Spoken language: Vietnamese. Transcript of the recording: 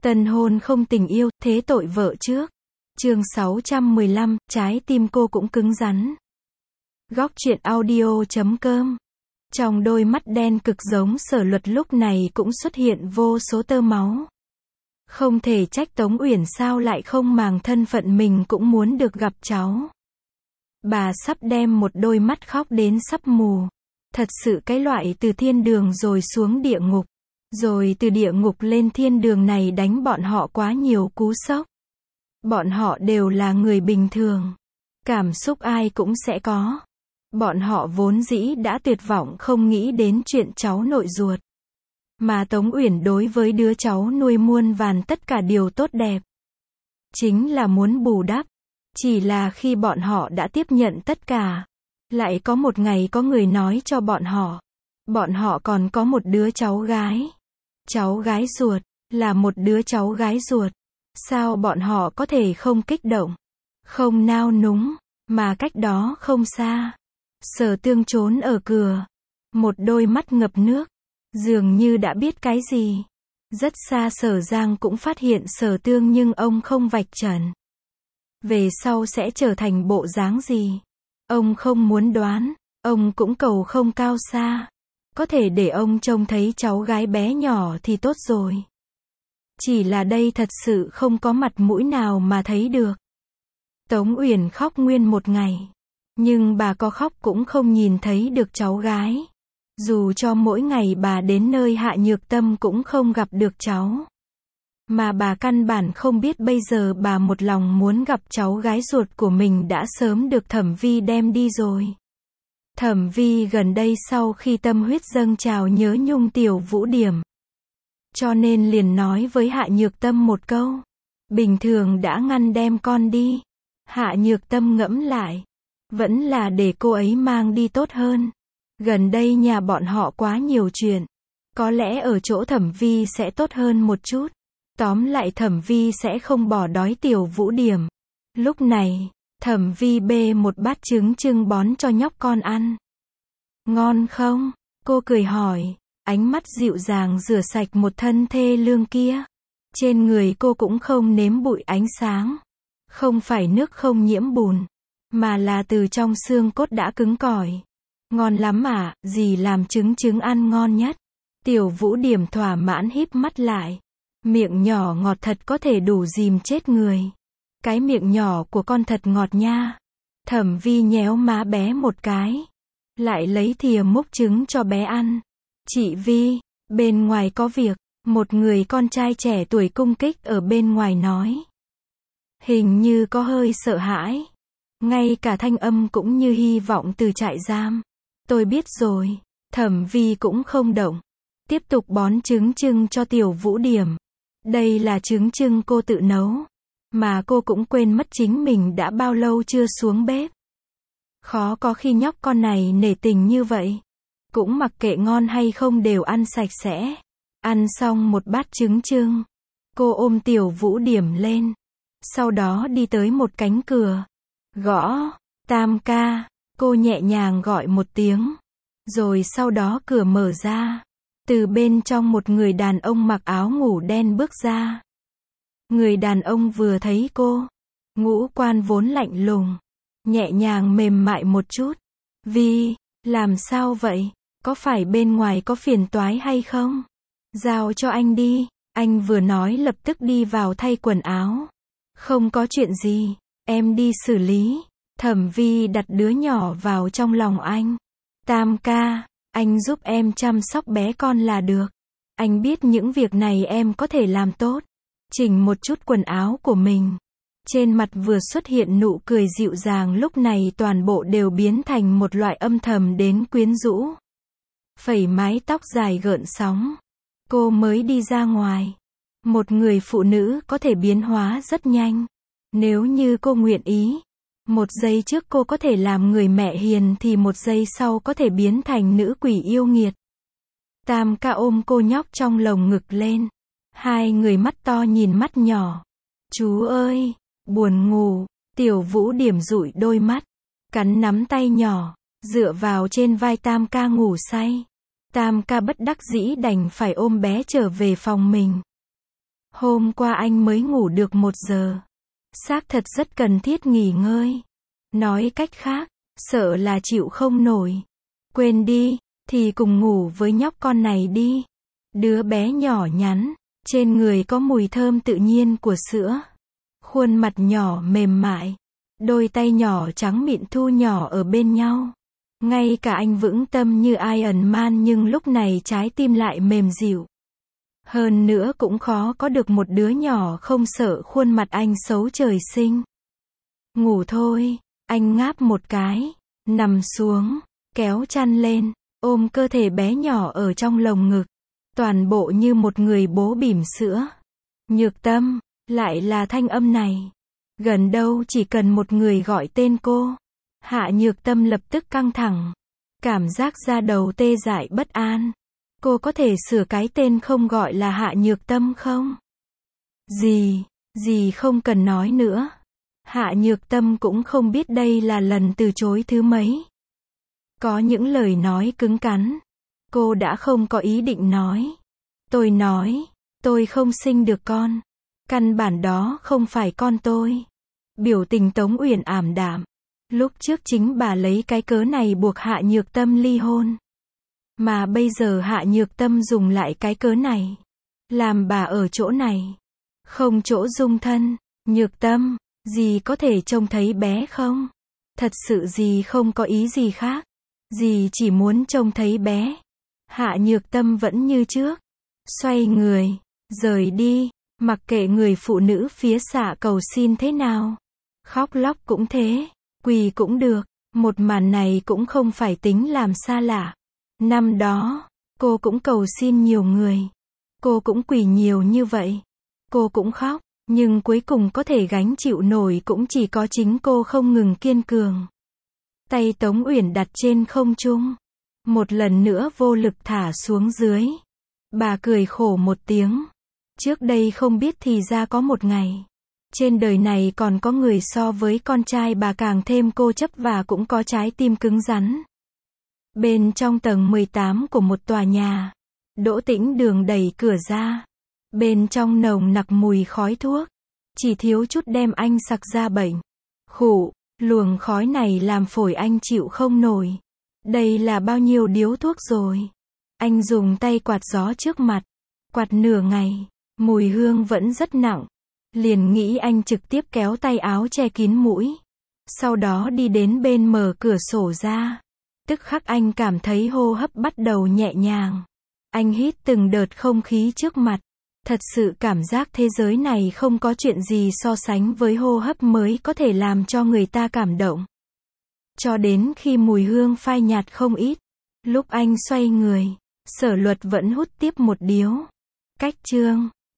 Tân hôn không tình yêu, thế tội vợ trước. Chương 615, trái tim cô cũng cứng rắn. Góc truyện audio.com. Trong đôi mắt đen cực giống Sở Luật lúc này cũng xuất hiện vô số tơ máu. Không thể trách Tống Uyển sao lại không màng thân phận mình cũng muốn được gặp cháu. Bà sắp đem một đôi mắt khóc đến sắp mù. Thật sự cái loại từ thiên đường rồi xuống địa ngục, rồi từ địa ngục lên thiên đường này đánh bọn họ quá nhiều cú sốc. Bọn họ đều là người bình thường. Cảm xúc ai cũng sẽ có. Bọn họ vốn dĩ đã tuyệt vọng không nghĩ đến chuyện cháu nội ruột. Mà Tống Uyển đối với đứa cháu nuôi muôn vàn tất cả điều tốt đẹp. Chính là muốn bù đắp. Chỉ là khi bọn họ đã tiếp nhận tất cả, lại có một ngày có người nói cho bọn họ còn có một đứa cháu gái. Cháu gái ruột, là một đứa cháu gái ruột. Sao bọn họ có thể không kích động, không nao núng, mà cách đó không xa. Sở Tương trốn ở cửa, một đôi mắt ngập nước, dường như đã biết cái gì. Rất xa Sở Giang cũng phát hiện Sở Tương nhưng ông không vạch trần. Về sau sẽ trở thành bộ dáng gì? Ông không muốn đoán, ông cũng cầu không cao xa. Có thể để ông trông thấy cháu gái bé nhỏ thì tốt rồi. Chỉ là đây thật sự không có mặt mũi nào mà thấy được. Tống Uyển khóc nguyên một ngày. Nhưng bà có khóc cũng không nhìn thấy được cháu gái. Dù cho mỗi ngày bà đến nơi Hạ Nhược Tâm cũng không gặp được cháu. Mà bà căn bản không biết bây giờ bà một lòng muốn gặp cháu gái ruột của mình đã sớm được Thẩm Vi đem đi rồi. Thẩm Vi gần đây sau khi tâm huyết dâng trào nhớ nhung Tiểu Vũ Điểm. Cho nên liền nói với Hạ Nhược Tâm một câu. Bình thường đã ngăn đem con đi. Hạ Nhược Tâm ngẫm lại. Vẫn là để cô ấy mang đi tốt hơn. Gần đây nhà bọn họ quá nhiều chuyện. Có lẽ ở chỗ Thẩm Vi sẽ tốt hơn một chút. Tóm lại Thẩm Vi sẽ không bỏ đói Tiểu Vũ Điểm. Lúc này, Thẩm Vi bê một bát trứng chưng bón cho nhóc con ăn. Ngon không? Cô cười hỏi. Ánh mắt dịu dàng rửa sạch một thân thê lương kia. Trên người cô cũng không nếm bụi ánh sáng. Không phải nước không nhiễm bùn. Mà là từ trong xương cốt đã cứng cỏi. Ngon lắm à, dì làm trứng ăn ngon nhất. Tiểu Vũ Điểm thỏa mãn híp mắt lại. Miệng nhỏ ngọt thật có thể đủ dìm chết người. Cái miệng nhỏ của con thật ngọt nha. Thẩm Vi nhéo má bé một cái. Lại lấy thìa múc trứng cho bé ăn. Chị Vi, bên ngoài có việc. Một người con trai trẻ tuổi cung kích ở bên ngoài nói. Hình như có hơi sợ hãi. Ngay cả thanh âm cũng như hy vọng từ trại giam. Tôi biết rồi. Thẩm Vi cũng không động. Tiếp tục bón trứng chưng cho Tiểu Vũ Điểm. Đây là trứng chưng cô tự nấu. Mà cô cũng quên mất chính mình đã bao lâu chưa xuống bếp. Khó có khi nhóc con này nể tình như vậy. Cũng mặc kệ ngon hay không đều ăn sạch sẽ. Ăn xong một bát trứng chưng. Cô ôm Tiểu Vũ Điểm lên. Sau đó đi tới một cánh cửa. Gõ. Tam ca. Cô nhẹ nhàng gọi một tiếng. Rồi sau đó cửa mở ra. Từ bên trong một người đàn ông mặc áo ngủ đen bước ra. Người đàn ông vừa thấy cô. Ngũ quan vốn lạnh lùng. Nhẹ nhàng mềm mại một chút. Vi, làm sao vậy? Có phải bên ngoài có phiền toái hay không? Giao cho anh đi. Anh vừa nói lập tức đi vào thay quần áo. Không có chuyện gì. Em đi xử lý. Thẩm Vi đặt đứa nhỏ vào trong lòng anh. Tam ca, anh giúp em chăm sóc bé con là được. Anh biết những việc này em có thể làm tốt. Chỉnh một chút quần áo của mình. Trên mặt vừa xuất hiện nụ cười dịu dàng lúc này toàn bộ đều biến thành một loại âm thầm đến quyến rũ. Phẩy mái tóc dài gợn sóng. Cô mới đi ra ngoài. Một người phụ nữ có thể biến hóa rất nhanh. Nếu như cô nguyện ý. Một giây trước cô có thể làm người mẹ hiền thì một giây sau có thể biến thành nữ quỷ yêu nghiệt. Tam ca ôm cô nhóc trong lồng ngực lên. Hai người mắt to nhìn mắt nhỏ. Chú ơi, buồn ngủ. Tiểu Vũ Điểm dụi đôi mắt. Cắn nắm tay nhỏ. Dựa vào trên vai Tam ca ngủ say. Tam ca bất đắc dĩ đành phải ôm bé trở về phòng mình. Hôm qua anh mới ngủ được 1 giờ. Xác thật rất cần thiết nghỉ ngơi. Nói cách khác, sợ là chịu không nổi. Quên đi, thì cùng ngủ với nhóc con này đi. Đứa bé nhỏ nhắn, trên người có mùi thơm tự nhiên của sữa. Khuôn mặt nhỏ mềm mại, đôi tay nhỏ trắng mịn thu nhỏ ở bên nhau. Ngay cả anh vững tâm như Iron Man nhưng lúc này trái tim lại mềm dịu. Hơn nữa cũng khó có được một đứa nhỏ không sợ khuôn mặt anh xấu trời sinh. Ngủ thôi, anh ngáp một cái, nằm xuống, kéo chăn lên, ôm cơ thể bé nhỏ ở trong lồng ngực. Toàn bộ như một người bố bỉm sữa. Nhược Tâm, lại là thanh âm này. Gần đâu chỉ cần một người gọi tên cô. Hạ Nhược Tâm lập tức căng thẳng. Cảm giác da đầu tê dại bất an. Cô có thể sửa cái tên không gọi là Hạ Nhược Tâm không? Gì không cần nói nữa. Hạ Nhược Tâm cũng không biết đây là lần từ chối thứ mấy. Có những lời nói cứng cắn. Cô đã không có ý định nói. Tôi không sinh được con. Căn bản đó không phải con tôi. Biểu tình Tống Uyển ảm đạm. Lúc trước chính bà lấy cái cớ này buộc Hạ Nhược Tâm ly hôn. Mà bây giờ Hạ Nhược Tâm dùng lại cái cớ này. Làm bà ở chỗ này. Không chỗ dung thân. Nhược Tâm, dì có thể trông thấy bé không? Thật sự dì không có ý gì khác. Dì chỉ muốn trông thấy bé. Hạ Nhược Tâm vẫn như trước. Xoay người, rời đi, mặc kệ người phụ nữ phía xạ cầu xin thế nào. Khóc lóc cũng thế, quỳ cũng được. Một màn này cũng không phải tính làm xa lạ. Năm đó, cô cũng cầu xin nhiều người. Cô cũng quỳ nhiều như vậy. Cô cũng khóc, nhưng cuối cùng có thể gánh chịu nổi cũng chỉ có chính cô không ngừng kiên cường. Tay Tống Uyển đặt trên không trung. Một lần nữa vô lực thả xuống dưới. Bà cười khổ một tiếng. Trước đây không biết thì ra có một ngày. Trên đời này còn có người so với con trai bà càng thêm cô chấp và cũng có trái tim cứng rắn. Bên trong tầng 18 của một tòa nhà. Đỗ Tĩnh Đường đẩy cửa ra. Bên trong nồng nặc mùi khói thuốc. Chỉ thiếu chút đem anh sặc ra bệnh. Khụ, luồng khói này làm phổi anh chịu không nổi. Đây là bao nhiêu điếu thuốc rồi. Anh dùng tay quạt gió trước mặt. Quạt nửa ngày. Mùi hương vẫn rất nặng. Liền nghĩ anh trực tiếp kéo tay áo che kín mũi. Sau đó đi đến bên mở cửa sổ ra. Tức khắc anh cảm thấy hô hấp bắt đầu nhẹ nhàng. Anh hít từng đợt không khí trước mặt. Thật sự cảm giác thế giới này không có chuyện gì so sánh với hô hấp mới có thể làm cho người ta cảm động. Cho đến khi mùi hương phai nhạt không ít. Lúc anh xoay người, Sở Luật vẫn hút tiếp một điếu. Cách chương